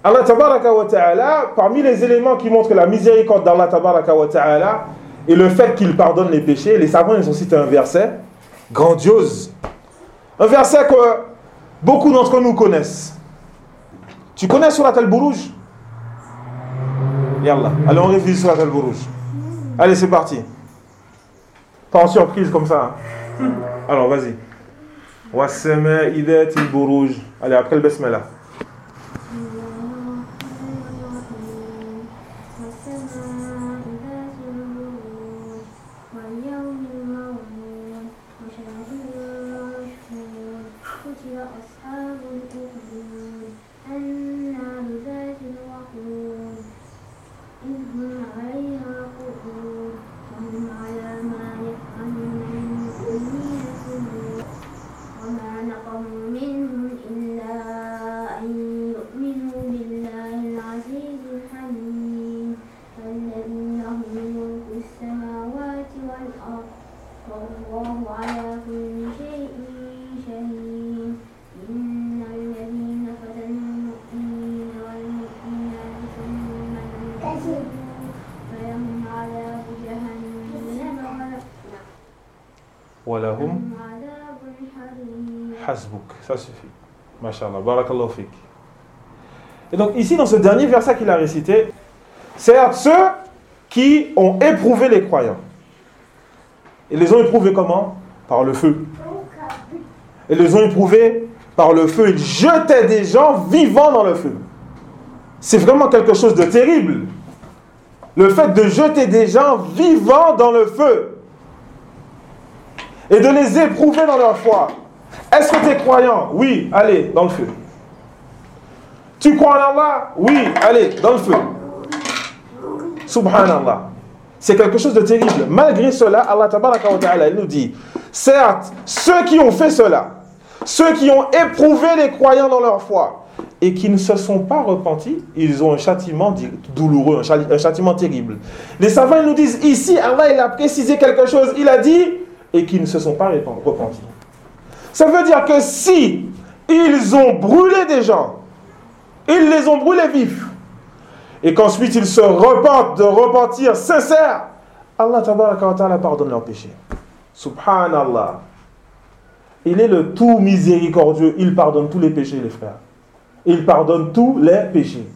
Allah tabaraka wa ta'ala, parmi les éléments qui montrent la miséricorde d'Allah tabaraka wa ta'ala et le fait qu'il pardonne les péchés, les savants ils ont cité un verset grandiose. Un verset que beaucoup d'entre nous connaissent. Tu connais Surat al-Buruj? Yallah, allez on réfléchit Surat al-Buruj. Allez c'est parti. Pas en surprise comme ça. Hein. Alors vas-y. Was-sama'i dhatil buruj. Allez après le basmala. Walahum hasbuk. Ça suffit. Masha'Allah. Barakallahu fik. Et donc ici dans ce dernier verset qu'il a récité, c'est à ceux qui ont éprouvé les croyants. Et les ont éprouvés comment? Par le feu. Et les ont éprouvés par le feu. Ils jetaient des gens vivants dans le feu. C'est vraiment quelque chose de terrible. Le fait de jeter des gens vivants dans le feu. Et de les éprouver dans leur foi. Est-ce que tu es croyant? Oui, allez, dans le feu. Tu crois en Allah? Oui, allez, dans le feu. Subhanallah. C'est quelque chose de terrible. Malgré cela, Allah tabaraka wa ta'ala, il nous dit, certes, ceux qui ont fait cela, ceux qui ont éprouvé les croyants dans leur foi, et qui ne se sont pas repentis, ils ont un châtiment douloureux, un châtiment terrible. Les savants ils nous disent, ici, Allah il a précisé quelque chose, il a dit, et qui ne se sont pas repentis. Ça veut dire que si ils ont brûlé des gens, ils les ont brûlés vifs, et qu'ensuite ils se repentent de repentir sincère, Allah tabaraka wa ta'ala pardonne leurs péchés. Subhanallah. Il est le tout miséricordieux, il pardonne tous les péchés les frères. Il pardonne tous les péchés.